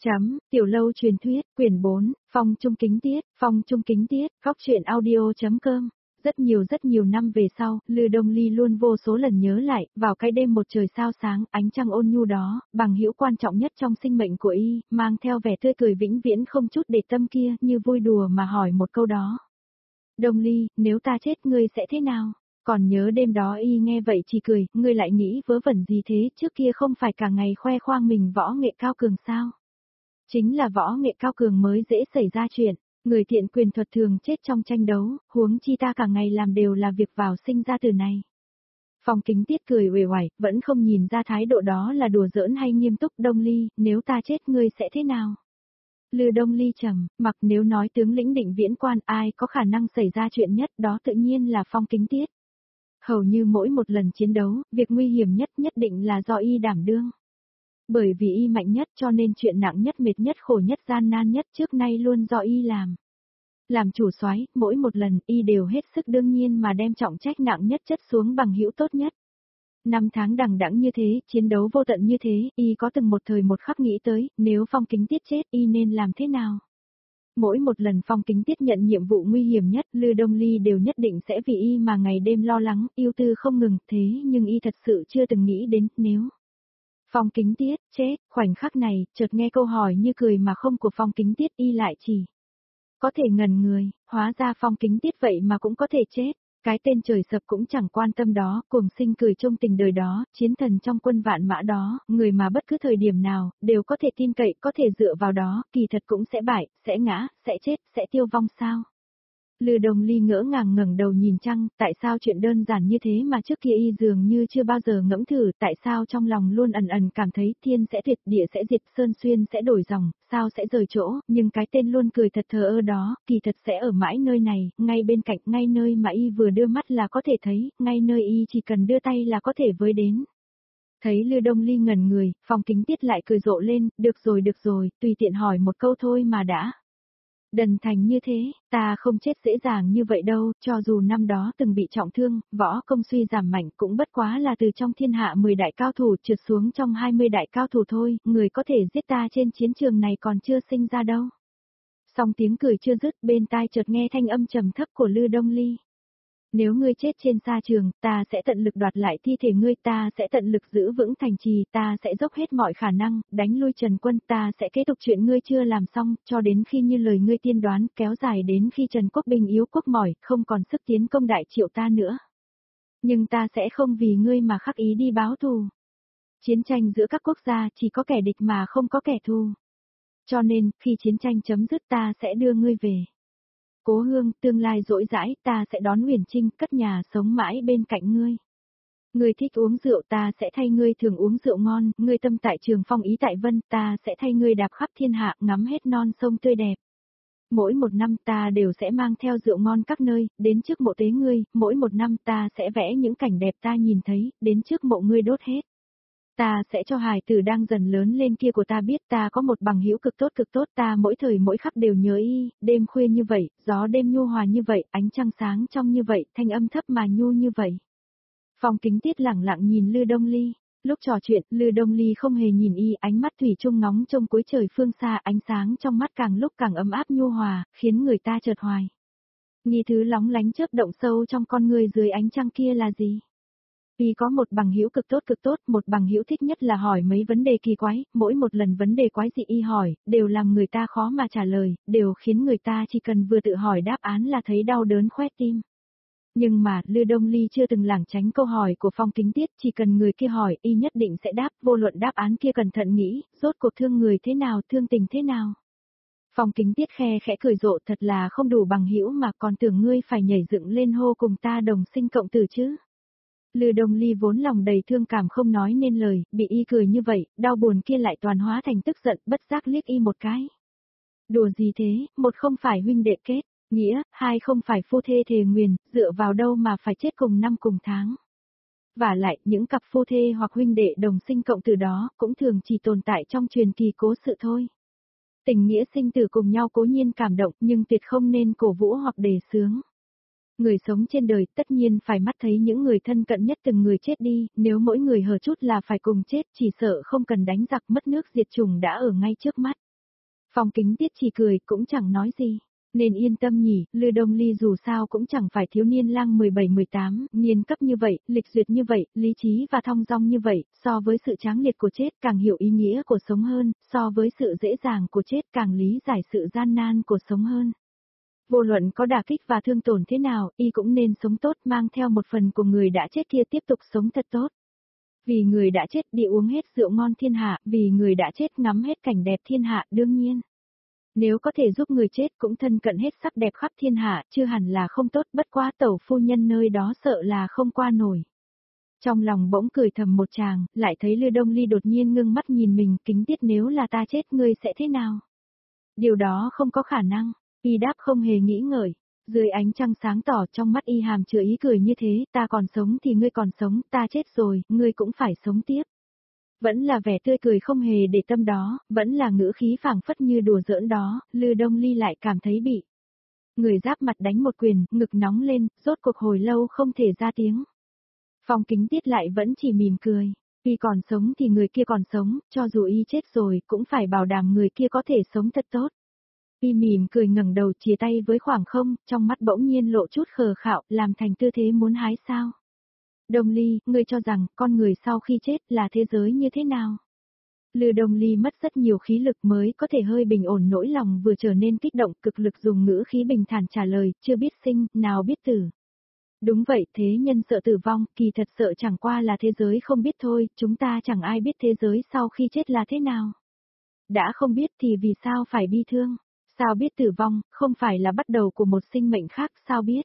Tiểu lâu truyền thuyết, quyển 4, Phong Trung Kính Tiết, góc truyện audio.com. Rất nhiều năm về sau, Lư Đông Ly luôn vô số lần nhớ lại, vào cái đêm một trời sao sáng, ánh trăng ôn nhu đó, bằng hữu quan trọng nhất trong sinh mệnh của y, mang theo vẻ tươi cười vĩnh viễn không chút để tâm kia, như vui đùa mà hỏi một câu đó. Đông Ly, nếu ta chết ngươi sẽ thế nào? Còn nhớ đêm đó y nghe vậy chỉ cười, ngươi lại nghĩ vớ vẩn gì thế, trước kia không phải cả ngày khoe khoang mình võ nghệ cao cường sao? Chính là võ nghệ cao cường mới dễ xảy ra chuyện, người thiện quyền thuật thường chết trong tranh đấu, huống chi ta cả ngày làm đều là việc vào sinh ra từ này. Phong Kính Tiết cười uể oải, vẫn không nhìn ra thái độ đó là đùa giỡn hay nghiêm túc. Đông Ly, nếu ta chết ngươi sẽ thế nào? Lư Đông Ly trầm mặc, nếu nói tướng lĩnh Định Viễn Quan ai có khả năng xảy ra chuyện nhất đó tự nhiên là Phong Kính Tiết. Hầu như mỗi một lần chiến đấu, việc nguy hiểm nhất nhất định là do y đảm đương. Bởi vì y mạnh nhất cho nên chuyện nặng nhất, mệt nhất, khổ nhất, gian nan nhất trước nay luôn do y làm. Làm chủ soái, mỗi một lần y đều hết sức đương nhiên mà đem trọng trách nặng nhất chất xuống bằng hữu tốt nhất. Năm tháng đằng đẵng như thế, chiến đấu vô tận như thế, y có từng một thời một khắc nghĩ tới, nếu Phong Kính Tiết chết y nên làm thế nào? Mỗi một lần Phong Kính Tiết nhận nhiệm vụ nguy hiểm nhất, Lư Đông Ly đều nhất định sẽ vì y mà ngày đêm lo lắng, ưu tư không ngừng, thế nhưng y thật sự chưa từng nghĩ đến, nếu Phong Kính Tiết chết, khoảnh khắc này, chợt nghe câu hỏi như cười mà không của Phong Kính Tiết, y lại chỉ có thể ngẩn người, hóa ra Phong Kính Tiết vậy mà cũng có thể chết. Cái tên trời sập cũng chẳng quan tâm đó, cuồng sinh cười trong tình đời đó, chiến thần trong quân vạn mã đó, người mà bất cứ thời điểm nào, đều có thể tin cậy, có thể dựa vào đó, kỳ thật cũng sẽ bại, sẽ ngã, sẽ chết, sẽ tiêu vong sao? Lư Đông Ly ngỡ ngàng ngẩng đầu nhìn trăng, tại sao chuyện đơn giản như thế mà trước kia y dường như chưa bao giờ ngẫm thử, tại sao trong lòng luôn ẩn ẩn cảm thấy thiên sẽ tuyệt, địa sẽ diệt, sơn xuyên sẽ đổi dòng, sao sẽ rời chỗ, nhưng cái tên luôn cười thật thờ ơ đó, kỳ thật sẽ ở mãi nơi này, ngay bên cạnh, ngay nơi mà y vừa đưa mắt là có thể thấy, ngay nơi y chỉ cần đưa tay là có thể với đến. Thấy Lư Đông Ly ngẩn người, Phong Kính Tiết lại cười rộ lên, được rồi, tùy tiện hỏi một câu thôi mà đã. Đần thành như thế, ta không chết dễ dàng như vậy đâu, cho dù năm đó từng bị trọng thương, võ công suy giảm mạnh cũng bất quá là từ trong thiên hạ 10 đại cao thủ trượt xuống trong 20 đại cao thủ thôi, người có thể giết ta trên chiến trường này còn chưa sinh ra đâu. Song tiếng cười chưa dứt, bên tai chợt nghe thanh âm trầm thấp của Lư Đông Ly. Nếu ngươi chết trên sa trường, ta sẽ tận lực đoạt lại thi thể ngươi, ta sẽ tận lực giữ vững thành trì, ta sẽ dốc hết mọi khả năng, đánh lui Trần Quân, ta sẽ kết thúc chuyện ngươi chưa làm xong, cho đến khi như lời ngươi tiên đoán, kéo dài đến khi Trần Quốc Bình yếu quốc mỏi, không còn sức tiến công đại triệu ta nữa. Nhưng ta sẽ không vì ngươi mà khắc ý đi báo thù. Chiến tranh giữa các quốc gia chỉ có kẻ địch mà không có kẻ thù. Cho nên, khi chiến tranh chấm dứt ta sẽ đưa ngươi về Cố Hương, tương lai dỗi dãi, ta sẽ đón Huyền Trinh, cất nhà sống mãi bên cạnh ngươi. Ngươi thích uống rượu, ta sẽ thay ngươi thường uống rượu ngon, ngươi tâm tại Trường Phong ý tại Vân, ta sẽ thay ngươi đạp khắp thiên hạ, ngắm hết non sông tươi đẹp. Mỗi một năm ta đều sẽ mang theo rượu ngon các nơi, đến trước mộ tế ngươi, mỗi một năm ta sẽ vẽ những cảnh đẹp ta nhìn thấy, đến trước mộ ngươi đốt hết. Ta sẽ cho hài tử đang dần lớn lên kia của ta biết ta có một bằng hữu cực tốt, ta mỗi thời mỗi khắc đều nhớ y, đêm khuya như vậy, gió đêm nhu hòa như vậy, ánh trăng sáng trong như vậy, thanh âm thấp mà nhu như vậy. Phong Kính Tiết lẳng lặng nhìn Lư Đông Ly, lúc trò chuyện, Lư Đông Ly không hề nhìn y, ánh mắt thủy chung ngóng trông cuối trời phương xa, ánh sáng trong mắt càng lúc càng ấm áp nhu hòa, khiến người ta chợt hoài nghi thứ lóng lánh chớp động sâu trong con người dưới ánh trăng kia là gì? Y có một bằng hữu cực tốt, một bằng hữu thích nhất là hỏi mấy vấn đề kỳ quái, mỗi một lần vấn đề quái dị y hỏi, đều làm người ta khó mà trả lời, đều khiến người ta chỉ cần vừa tự hỏi đáp án là thấy đau đớn khoét tim. Nhưng mà, Lư Đông Ly chưa từng lảng tránh câu hỏi của Phong Kính Tiết, chỉ cần người kia hỏi, y nhất định sẽ đáp, vô luận đáp án kia cẩn thận nghĩ, rốt cuộc thương người thế nào, thương tình thế nào. Phong Kính Tiết khe khẽ cười rộ, thật là không đủ bằng hữu mà còn tưởng ngươi phải nhảy dựng lên hô cùng ta đồng sinh cộng tử chứ. Lư Đông Ly vốn lòng đầy thương cảm không nói nên lời, bị y cười như vậy, đau buồn kia lại toàn hóa thành tức giận, bất giác liếc y một cái. Đùa gì thế, một không phải huynh đệ kết, nghĩa, hai không phải phu thê thề nguyền, dựa vào đâu mà phải chết cùng năm cùng tháng. Và lại, những cặp phu thê hoặc huynh đệ đồng sinh cộng tử đó, cũng thường chỉ tồn tại trong truyền kỳ cố sự thôi. Tình nghĩa sinh tử cùng nhau cố nhiên cảm động, nhưng tuyệt không nên cổ vũ hoặc đề xướng. Người sống trên đời tất nhiên phải mắt thấy những người thân cận nhất từng người chết đi, nếu mỗi người hờ chút là phải cùng chết chỉ sợ không cần đánh giặc mất nước diệt chủng đã ở ngay trước mắt. Phong Kính Tiết chỉ cười, cũng chẳng nói gì. Nên yên tâm nhỉ, Lư Đông Ly dù sao cũng chẳng phải thiếu niên lang 17-18, niên cấp như vậy, lịch duyệt như vậy, lý trí và thong dong như vậy, so với sự tráng liệt của chết càng hiểu ý nghĩa của sống hơn, so với sự dễ dàng của chết càng lý giải sự gian nan của sống hơn. Vô luận có đả kích và thương tổn thế nào, y cũng nên sống tốt, mang theo một phần của người đã chết kia tiếp tục sống thật tốt. Vì người đã chết đi uống hết rượu ngon thiên hạ, vì người đã chết ngắm hết cảnh đẹp thiên hạ, đương nhiên. Nếu có thể giúp người chết cũng thân cận hết sắc đẹp khắp thiên hạ, chưa hẳn là không tốt, bất quá tẩu phu nhân nơi đó sợ là không qua nổi. Trong lòng bỗng cười thầm một tràng, lại thấy Lư Đông Ly đột nhiên ngưng mắt nhìn mình, Kính Tiết, nếu là ta chết ngươi sẽ thế nào? Điều đó không có khả năng, y đáp không hề nghĩ ngợi. Dưới ánh trăng sáng tỏ trong mắt y hàm chứa ý cười như thế, ta còn sống thì ngươi còn sống, ta chết rồi, ngươi cũng phải sống tiếp. Vẫn là vẻ tươi cười không hề để tâm đó, vẫn là ngữ khí phảng phất như đùa giỡn đó, Lư Đông Ly lại cảm thấy bị. Người giáp mặt đánh một quyền, ngực nóng lên, rốt cuộc hồi lâu không thể ra tiếng. Phong Kính Tiết lại vẫn chỉ mỉm cười. Y còn sống thì người kia còn sống, cho dù y chết rồi cũng phải bảo đảm người kia có thể sống thật tốt. Y mỉm cười ngẩng đầu chìa tay với khoảng không, trong mắt bỗng nhiên lộ chút khờ khạo, làm thành tư thế muốn hái sao. Đông Ly, ngươi cho rằng, con người sau khi chết là thế giới như thế nào? Lư Đông Ly mất rất nhiều khí lực mới có thể hơi bình ổn, nỗi lòng vừa trở nên kích động, cực lực dùng ngữ khí bình thản trả lời, chưa biết sinh, nào biết tử. Đúng vậy, thế nhân sợ tử vong, kỳ thật sợ chẳng qua là thế giới không biết thôi, chúng ta chẳng ai biết thế giới sau khi chết là thế nào. Đã không biết thì vì sao phải bi thương? Sao biết tử vong, không phải là bắt đầu của một sinh mệnh khác, sao biết?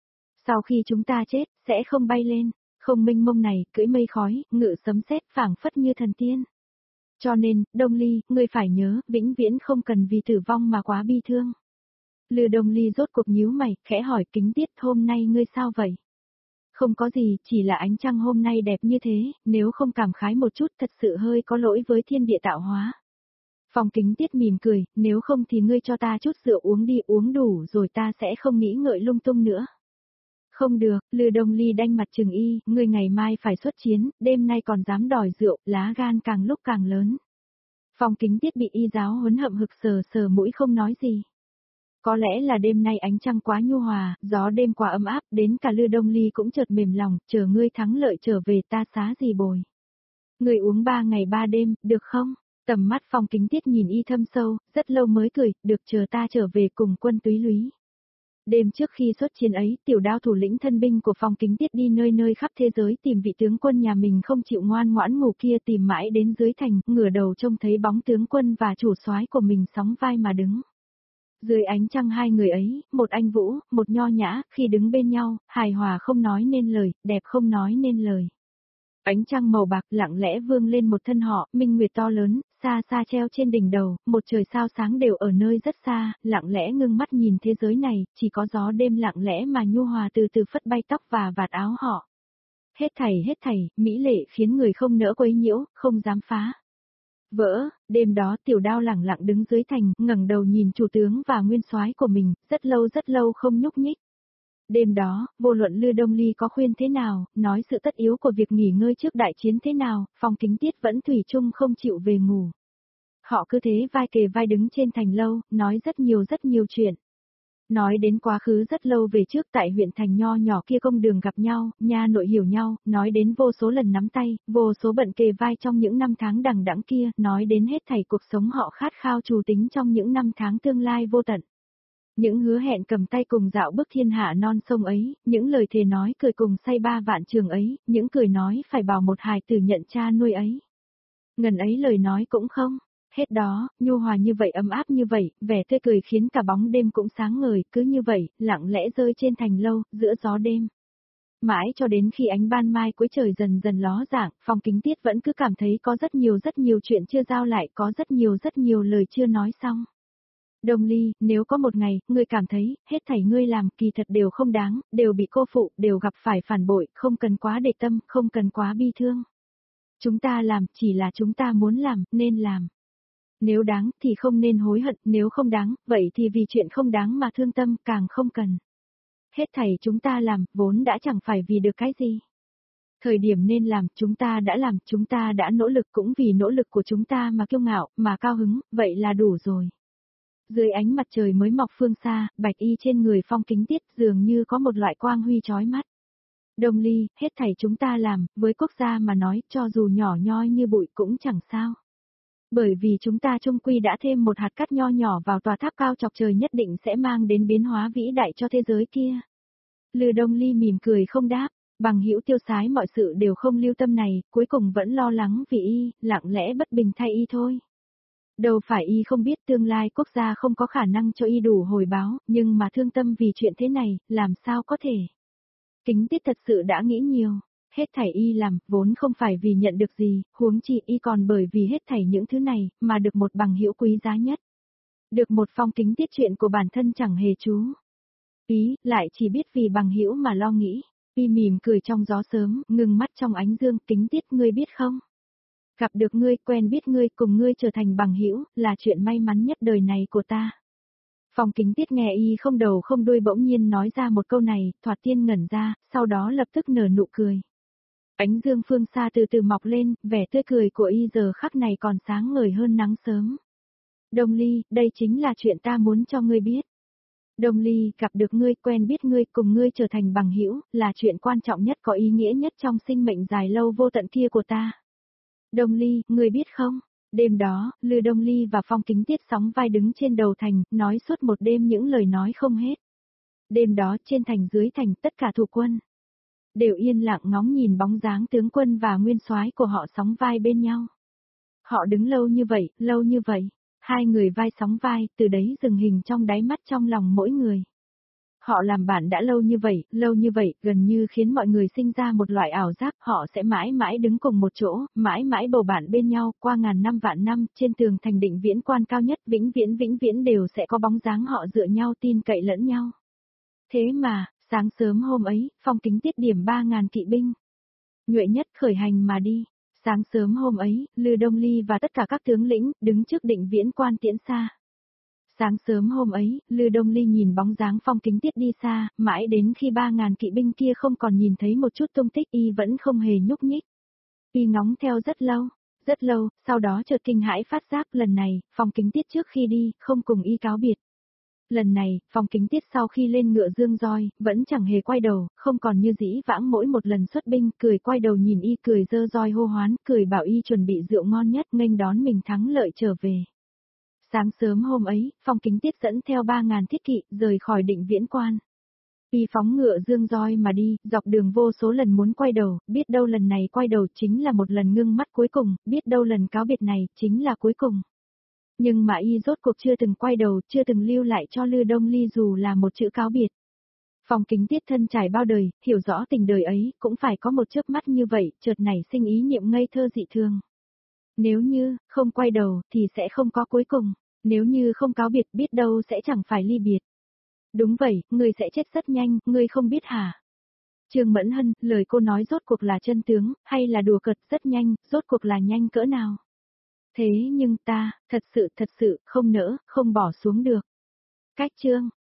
Sau khi chúng ta chết, sẽ không bay lên, không mênh mông này, cưỡi mây khói, ngự sấm sét phảng phất như thần tiên. Cho nên, Đông Ly, ngươi phải nhớ, vĩnh viễn không cần vì tử vong mà quá bi thương. Lư Đông Ly rốt cuộc nhíu mày, khẽ hỏi, Kính Tiết, hôm nay ngươi sao vậy? Không có gì, chỉ là ánh trăng hôm nay đẹp như thế, nếu không cảm khái một chút thật sự hơi có lỗi với thiên địa tạo hóa. Phong Kính Tiết mỉm cười, nếu không thì ngươi cho ta chút rượu uống đi, uống đủ rồi ta sẽ không nghĩ ngợi lung tung nữa. Không được, Lư Đông Ly đanh mặt trừng y, ngươi ngày mai phải xuất chiến, đêm nay còn dám đòi rượu, lá gan càng lúc càng lớn. Phong Kính Tiết bị y giáo huấn hậm hực, sờ sờ mũi không nói gì. Có lẽ là đêm nay ánh trăng quá nhu hòa, gió đêm quá ấm áp, đến cả Lư Đông Ly cũng chợt mềm lòng, chờ ngươi thắng lợi trở về ta xá gì bồi. Ngươi uống 3 ngày 3 đêm, được không? Tầm mắt Phong Kính Tiết nhìn y thâm sâu, rất lâu mới cười, được, chờ ta trở về cùng quân túy lúy. Đêm trước khi xuất chiến ấy, Tiểu Đao thủ lĩnh thân binh của Phong Kính Tiết đi nơi nơi khắp thế giới tìm vị tướng quân nhà mình không chịu ngoan ngoãn ngủ kia, tìm mãi đến dưới thành, ngửa đầu trông thấy bóng tướng quân và chủ soái của mình sóng vai mà đứng. Dưới ánh trăng hai người ấy, một anh vũ, một nho nhã, khi đứng bên nhau, hài hòa không nói nên lời, đẹp không nói nên lời. Ánh trăng màu bạc lặng lẽ vương lên một thân họ, minh nguyệt to lớn, xa xa treo trên đỉnh đầu, một trời sao sáng đều ở nơi rất xa, lặng lẽ ngưng mắt nhìn thế giới này, chỉ có gió đêm lặng lẽ mà nhu hòa từ từ phất bay tóc và vạt áo họ. Hết thảy, mỹ lệ khiến người không nỡ quấy nhiễu, không dám phá. Vỡ, đêm đó Tiểu Đao lẳng lặng đứng dưới thành, ngẩng đầu nhìn chủ tướng và nguyên soái của mình, rất lâu không nhúc nhích. Đêm đó, vô luận Lư Đông Ly có khuyên thế nào, nói sự tất yếu của việc nghỉ ngơi trước đại chiến thế nào, Phong Kính Tiết vẫn thủy chung không chịu về ngủ. Họ cứ thế vai kề vai đứng trên thành lâu, nói rất nhiều chuyện. Nói đến quá khứ rất lâu về trước tại huyện thành nho nhỏ kia công đường gặp nhau, nha nội hiểu nhau, nói đến vô số lần nắm tay, vô số bận kề vai trong những năm tháng đằng đẵng kia, nói đến hết thảy cuộc sống họ khát khao trù tính trong những năm tháng tương lai vô tận. Những hứa hẹn cầm tay cùng dạo bước thiên hạ non sông ấy, những lời thề nói cười cùng say 3 vạn trường ấy, những cười nói phải bảo một hài tử nhận cha nuôi ấy. Ngần ấy lời nói cũng không. Hết đó, nhu hòa như vậy, ấm áp như vậy, vẻ tươi cười khiến cả bóng đêm cũng sáng ngời, cứ như vậy, lặng lẽ rơi trên thành lâu, giữa gió đêm. Mãi cho đến khi ánh ban mai cuối trời dần dần ló dạng, Phong Kính Tiết vẫn cứ cảm thấy có rất nhiều chuyện chưa giao lại, có rất nhiều lời chưa nói xong. Đông Ly, nếu có một ngày, ngươi cảm thấy, hết thảy ngươi làm kỳ thật đều không đáng, đều bị cô phụ, đều gặp phải phản bội, không cần quá để tâm, không cần quá bi thương. Chúng ta làm, chỉ là chúng ta muốn làm, nên làm. Nếu đáng thì không nên hối hận, nếu không đáng, vậy thì vì chuyện không đáng mà thương tâm, càng không cần. Hết thảy chúng ta làm, vốn đã chẳng phải vì được cái gì. Thời điểm nên làm, chúng ta đã làm, chúng ta đã nỗ lực cũng vì nỗ lực của chúng ta mà kiêu ngạo, mà cao hứng, vậy là đủ rồi. Dưới ánh mặt trời mới mọc phương xa, bạch y trên người Phong Kính Tiết dường như có một loại quang huy chói mắt. Đông Ly, hết thảy chúng ta làm, với quốc gia mà nói, cho dù nhỏ nhoi như bụi cũng chẳng sao. Bởi vì chúng ta chung quy đã thêm một hạt cát nho nhỏ vào tòa tháp cao chọc trời nhất định sẽ mang đến biến hóa vĩ đại cho thế giới kia. Lư Đông Ly mỉm cười không đáp, Bằng Hữu tiêu sái mọi sự đều không lưu tâm này, cuối cùng vẫn lo lắng vì y, lặng lẽ bất bình thay y thôi. Đâu phải y không biết tương lai quốc gia không có khả năng cho y đủ hồi báo, nhưng mà thương tâm vì chuyện thế này, làm sao có thể. Kính Tiết thật sự đã nghĩ nhiều, hết thảy y làm, vốn không phải vì nhận được gì, huống chi y còn bởi vì hết thảy những thứ này, mà được một bằng hữu quý giá nhất. Được một Phong Kính Tiết chuyện của bản thân chẳng hề chú ý, lại chỉ biết vì bằng hữu mà lo nghĩ. Y mỉm cười trong gió sớm, ngừng mắt trong ánh dương, Kính Tiết ngươi biết không? Gặp được ngươi, quen biết ngươi, cùng ngươi trở thành bằng hữu, là chuyện may mắn nhất đời này của ta. Phong Kính Tiết nghe y không đầu không đuôi bỗng nhiên nói ra một câu này, thoạt tiên ngẩn ra, sau đó lập tức nở nụ cười. Ánh dương phương xa từ từ mọc lên, vẻ tươi cười của y giờ khắc này còn sáng ngời hơn nắng sớm. Đông Ly, đây chính là chuyện ta muốn cho ngươi biết. Đông Ly, gặp được ngươi, quen biết ngươi, cùng ngươi trở thành bằng hữu, là chuyện quan trọng nhất có ý nghĩa nhất trong sinh mệnh dài lâu vô tận kia của ta. Đông Ly, ngươi biết không? Đêm đó, Lư Đông Ly và Phong Kính Tiết sóng vai đứng trên đầu thành, nói suốt một đêm những lời nói không hết. Đêm đó, trên thành dưới thành, tất cả thủ quân đều yên lặng ngóng nhìn bóng dáng tướng quân và nguyên soái của họ sóng vai bên nhau. Họ đứng lâu như vậy, hai người vai sóng vai, từ đấy dừng hình trong đáy mắt trong lòng mỗi người. Họ làm bạn đã lâu như vậy, gần như khiến mọi người sinh ra một loại ảo giác họ sẽ mãi mãi đứng cùng một chỗ, mãi mãi bầu bạn bên nhau, qua ngàn năm vạn năm, trên tường thành Định Viễn Quan cao nhất vĩnh viễn đều sẽ có bóng dáng họ dựa nhau tin cậy lẫn nhau. Thế mà, sáng sớm hôm ấy, Phong Kính Tiết điểm 3.000 kỵ binh. Nhuệ nhất khởi hành mà đi. Sáng sớm hôm ấy, Lư Đông Ly và tất cả các tướng lĩnh, đứng trước Định Viễn Quan tiễn xa. Sáng sớm hôm ấy, Lư Đông Ly nhìn bóng dáng Phong Kính Tiết đi xa, mãi đến khi 3.000 kỵ binh kia không còn nhìn thấy một chút tung tích y vẫn không hề nhúc nhích. Y ngóng theo rất lâu, sau đó chợt kinh hãi phát giác lần này, Phong Kính Tiết trước khi đi, không cùng y cáo biệt. Lần này, Phong Kính Tiết sau khi lên ngựa dương roi, vẫn chẳng hề quay đầu, không còn như dĩ vãng mỗi một lần xuất binh, cười quay đầu nhìn y cười giơ roi hô hoán, cười bảo y chuẩn bị rượu ngon nhất nghênh đón mình thắng lợi trở về. Sáng sớm hôm ấy, Phong Kính Tiết dẫn theo 3.000 thiết kỵ, rời khỏi Định Viễn Quan. Y phóng ngựa dương roi mà đi, dọc đường vô số lần muốn quay đầu, biết đâu lần này quay đầu chính là một lần ngưng mắt cuối cùng, biết đâu lần cáo biệt này, chính là cuối cùng. Nhưng mà y rốt cuộc chưa từng quay đầu, chưa từng lưu lại cho Lư Đông Ly dù là một chữ cáo biệt. Phong Kính Tiết thân trải bao đời, hiểu rõ tình đời ấy, cũng phải có một chớp mắt như vậy, chợt nảy sinh ý niệm ngây thơ dị thường. Nếu như, không quay đầu, thì sẽ không có cuối cùng. Nếu như không cáo biệt biết đâu sẽ chẳng phải ly biệt. Đúng vậy, ngươi sẽ chết rất nhanh, ngươi không biết hả? Trương Mẫn Hân, lời cô nói rốt cuộc là chân tướng, hay là đùa cợt rất nhanh, rốt cuộc là nhanh cỡ nào? Thế nhưng ta, thật sự, không nỡ, không bỏ xuống được. Cách chương.